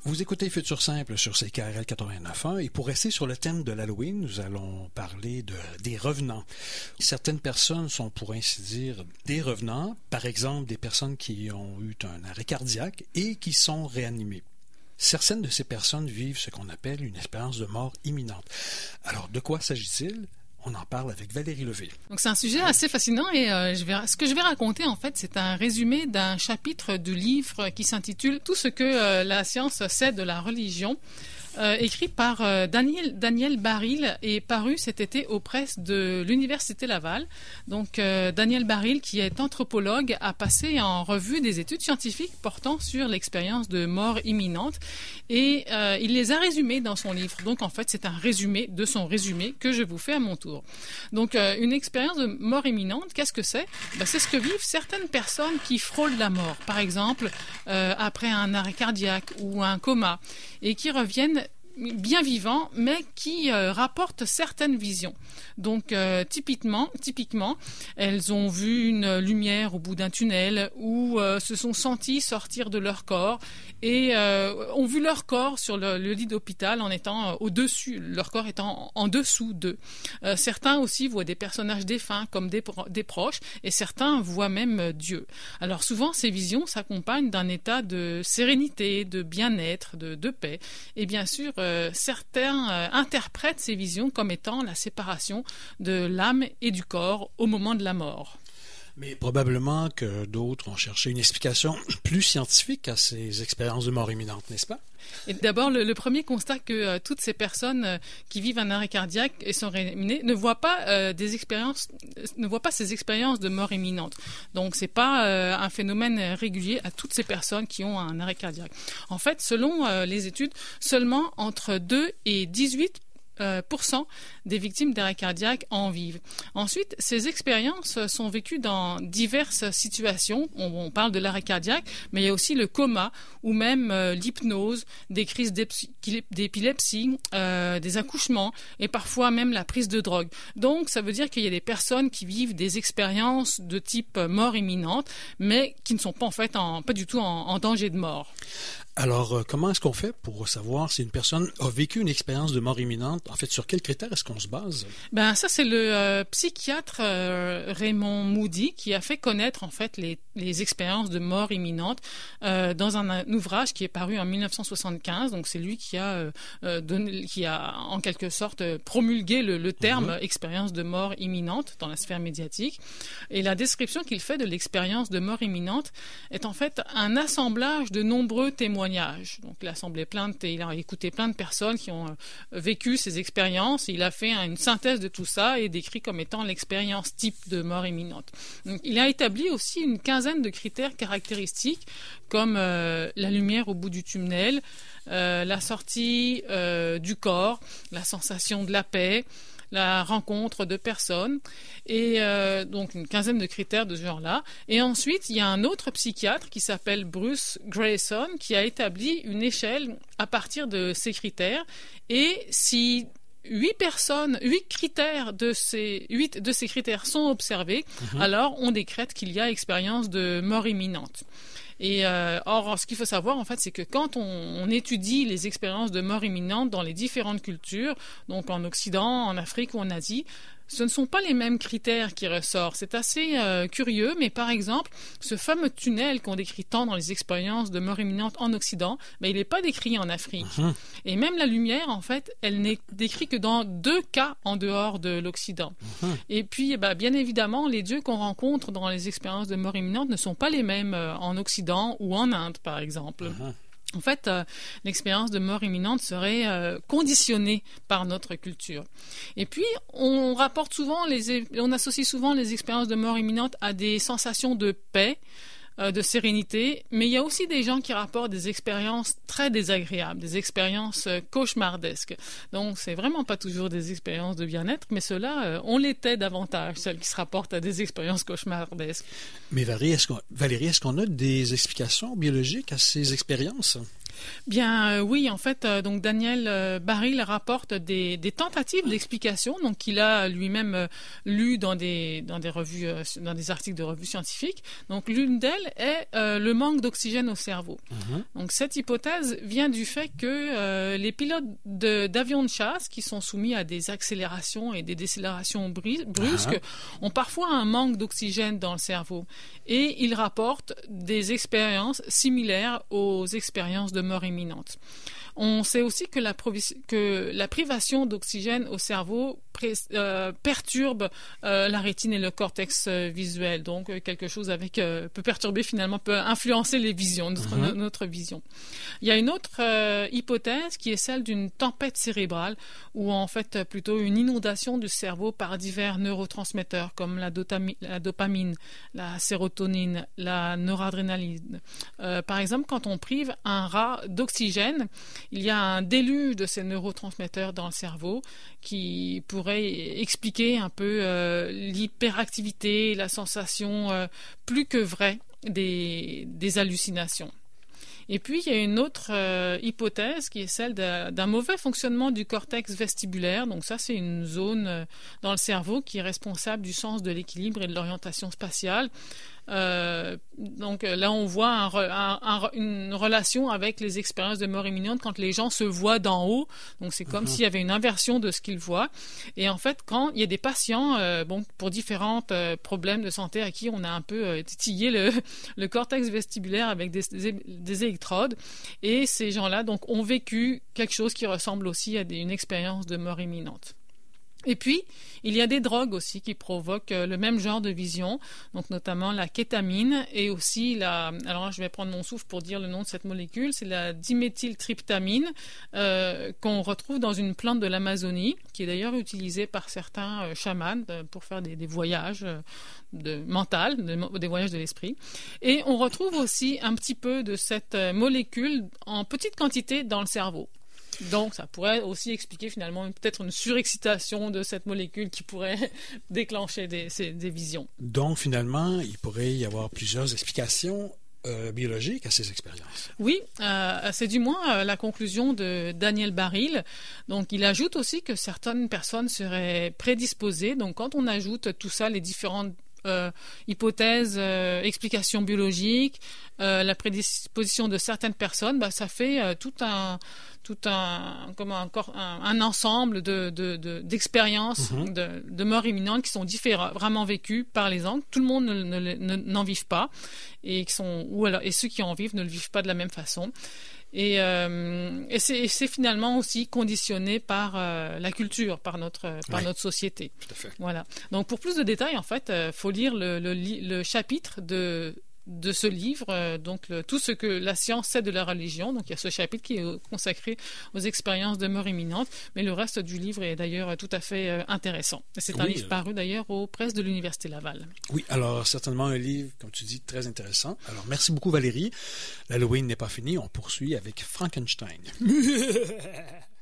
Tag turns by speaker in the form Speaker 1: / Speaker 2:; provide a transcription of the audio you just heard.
Speaker 1: Vous écoutez Futur Simple sur CKRL 89.1 et pour rester sur le thème de l'Halloween, nous allons parler des revenants. Certaines personnes sont, pour ainsi dire, des revenants, par exemple des personnes qui ont eu un arrêt cardiaque et qui sont réanimées. Certaines de ces personnes vivent ce qu'on appelle une expérience de mort imminente. Alors, de quoi s'agit-il? On en parle avec Valérie Levé.
Speaker 2: Donc c'est un sujet assez fascinant et ce que je vais raconter en fait, c'est un résumé d'un chapitre du livre qui s'intitule Tout ce que la science sait de la religion, écrit par Daniel Barile et paru cet été aux presses de l'Université Laval. Donc Daniel Barile, qui est anthropologue, a passé en revue des études scientifiques portant sur l'expérience de mort imminente et il les a résumées dans son livre. Donc en fait, c'est un résumé de son résumé que je vous fais à mon tour. Donc une expérience de mort imminente, qu'est-ce que c'est? C'est ce que vivent certaines personnes qui frôlent la mort, par exemple après un arrêt cardiaque ou un coma, et qui reviennent bien vivants, mais qui rapportent certaines visions. Donc, typiquement, elles ont vu une lumière au bout d'un tunnel ou se sont senties sortir de leur corps et ont vu leur corps sur le lit d'hôpital en étant au-dessus, leur corps étant en dessous d'eux. Certains aussi voient des personnages défunts comme des proches et certains voient même Dieu. Alors, souvent, ces visions s'accompagnent d'un état de sérénité, de bien-être, de paix et bien sûr, certains interprètent ces visions comme étant la séparation de l'âme et du corps au moment de la mort.
Speaker 1: Mais probablement que d'autres ont cherché une explication plus scientifique à ces expériences de mort imminente, n'est-ce pas?
Speaker 2: Et d'abord, le premier constat que toutes ces personnes qui vivent un arrêt cardiaque et sont réaninées ne voient pas ces expériences de mort imminente. Donc, c'est pas un phénomène régulier à toutes ces personnes qui ont un arrêt cardiaque. En fait, selon les études, seulement entre 2 et 18% des victimes d'arrêt cardiaque en vivent. Ensuite, ces expériences sont vécues dans diverses situations. On parle de l'arrêt cardiaque, mais il y a aussi le coma ou même l'hypnose, des crises d'épilepsie, des accouchements et parfois même la prise de drogue. Donc, ça veut dire qu'il y a des personnes qui vivent des expériences de type mort imminente, mais qui ne sont pas en fait pas du tout en danger de mort.
Speaker 1: Alors, comment est-ce qu'on fait pour savoir si une personne a vécu une expérience de mort imminente? En fait, sur quels critères est-ce qu'on se base?
Speaker 2: Ça, c'est le psychiatre Raymond Moody qui a fait connaître en fait les expériences de mort imminente dans un ouvrage qui est paru en 1975. Donc, c'est lui qui a en quelque sorte promulgué le terme expérience de mort imminente dans la sphère médiatique. Et la description qu'il fait de l'expérience de mort imminente est en fait un assemblage de nombreux témoignages. Donc, il a écouté plein de personnes qui ont vécu ces expériences. Il a fait une synthèse de tout ça et décrit comme étant l'expérience type de mort imminente. Donc, il a établi aussi une quinzaine de critères caractéristiques comme la lumière au bout du tunnel, la sortie du corps, la sensation de la paix, la rencontre de personnes et donc une quinzaine de critères de ce genre-là. Et ensuite, il y a un autre psychiatre qui s'appelle Bruce Greyson qui a établi une échelle à partir de ces critères et si 8 critères de ces critères sont observés, alors on décrète qu'il y a expérience de mort imminente. Et or, ce qu'il faut savoir, en fait, c'est que quand on étudie les expériences de mort imminente dans les différentes cultures, donc en Occident, en Afrique ou en Asie, ce ne sont pas les mêmes critères qui ressortent. C'est assez curieux, mais par exemple, ce fameux tunnel qu'on décrit tant dans les expériences de mort imminente en Occident, il n'est pas décrit en Afrique. Et même la lumière, en fait, elle n'est décrite que dans 2 cas en dehors de l'Occident. Et puis, bien évidemment, les dieux qu'on rencontre dans les expériences de mort imminente ne sont pas les mêmes en Occident ou en Inde, par exemple. En fait, l'expérience de mort imminente serait conditionnée par notre culture. Et puis, on associe souvent les expériences de mort imminente à des sensations de paix, de sérénité, mais il y a aussi des gens qui rapportent des expériences très désagréables, des expériences cauchemardesques. Donc, c'est vraiment pas toujours des expériences de bien-être, mais ceux-là, on l'était davantage, celles qui se rapportent à des expériences cauchemardesques.
Speaker 1: Mais Valérie, est-ce qu'on a des explications biologiques à ces expériences?
Speaker 2: Bien oui, en fait, donc Daniel Bareil rapporte des tentatives d'explication, donc qu'il a lui-même lu dans des revues, dans des articles de revues scientifiques. Donc l'une d'elles est le manque d'oxygène au cerveau. Donc cette hypothèse vient du fait que les pilotes d'avions de chasse qui sont soumis à des accélérations et des décélérations brusques ont parfois un manque d'oxygène dans le cerveau. Et il rapporte des expériences similaires aux expériences de mort imminente. On sait aussi que la privation d'oxygène au cerveau perturbe la rétine et le cortex visuel. Donc, quelque chose peut perturber finalement, peut influencer les visions, notre vision. Il y a une autre hypothèse qui est celle d'une tempête cérébrale ou en fait plutôt une inondation du cerveau par divers neurotransmetteurs comme la dopamine, la sérotonine, la noradrénaline. Par exemple, quand on prive un rat d'oxygène, il y a un déluge de ces neurotransmetteurs dans le cerveau qui pourrait expliquer un peu l'hyperactivité, la sensation plus que vraie des hallucinations. Et puis, il y a une autre hypothèse qui est celle d'un mauvais fonctionnement du cortex vestibulaire. Donc ça, c'est une zone dans le cerveau qui est responsable du sens de l'équilibre et de l'orientation spatiale. Donc là, on voit une relation avec les expériences de mort imminente quand les gens se voient d'en haut. Donc c'est comme s'il y avait une inversion de ce qu'ils voient. Et en fait, quand il y a des patients, pour différents problèmes de santé à qui on a un peu titillé le cortex vestibulaire avec des électrodes, et ces gens-là donc ont vécu quelque chose qui ressemble aussi à une expérience de mort imminente. Et puis, il y a des drogues aussi qui provoquent le même genre de vision, donc notamment la kétamine et aussi alors là, je vais prendre mon souffle pour dire le nom de cette molécule, c'est la diméthyltryptamine qu'on retrouve dans une plante de l'Amazonie, qui est d'ailleurs utilisée par certains chamans pour faire des voyages des voyages de l'esprit. Et on retrouve aussi un petit peu de cette molécule en petite quantité dans le cerveau. Donc, ça pourrait aussi expliquer finalement peut-être une surexcitation de cette molécule qui pourrait déclencher des visions.
Speaker 1: Donc, finalement, il pourrait y avoir plusieurs explications biologiques à ces expériences.
Speaker 2: Oui, c'est du moins la conclusion de Daniel Bareil. Donc, il ajoute aussi que certaines personnes seraient prédisposées. Donc, quand on ajoute tout ça, les différentes hypothèses, explications biologiques, la prédisposition de certaines personnes, ça fait tout un ensemble d'expériences de mort imminente qui sont vraiment vécues par les gens. Tout le monde n'en vit pas et ceux qui en vivent ne le vivent pas de la même façon. Et c'est finalement aussi conditionné par la culture, par notre société.
Speaker 1: Tout à fait.
Speaker 2: Voilà. Donc pour plus de détails, en fait, faut lire le chapitre de ce livre, tout ce que la science sait de la religion. Donc il y a ce chapitre qui est consacré aux expériences de mort imminente, mais le reste du livre est d'ailleurs tout à fait intéressant. C'est un livre paru d'ailleurs aux presses de l'Université Laval.
Speaker 1: Oui, alors certainement un livre, comme tu dis, très intéressant. Alors merci beaucoup Valérie. L'Halloween n'est pas fini, on poursuit avec Frankenstein.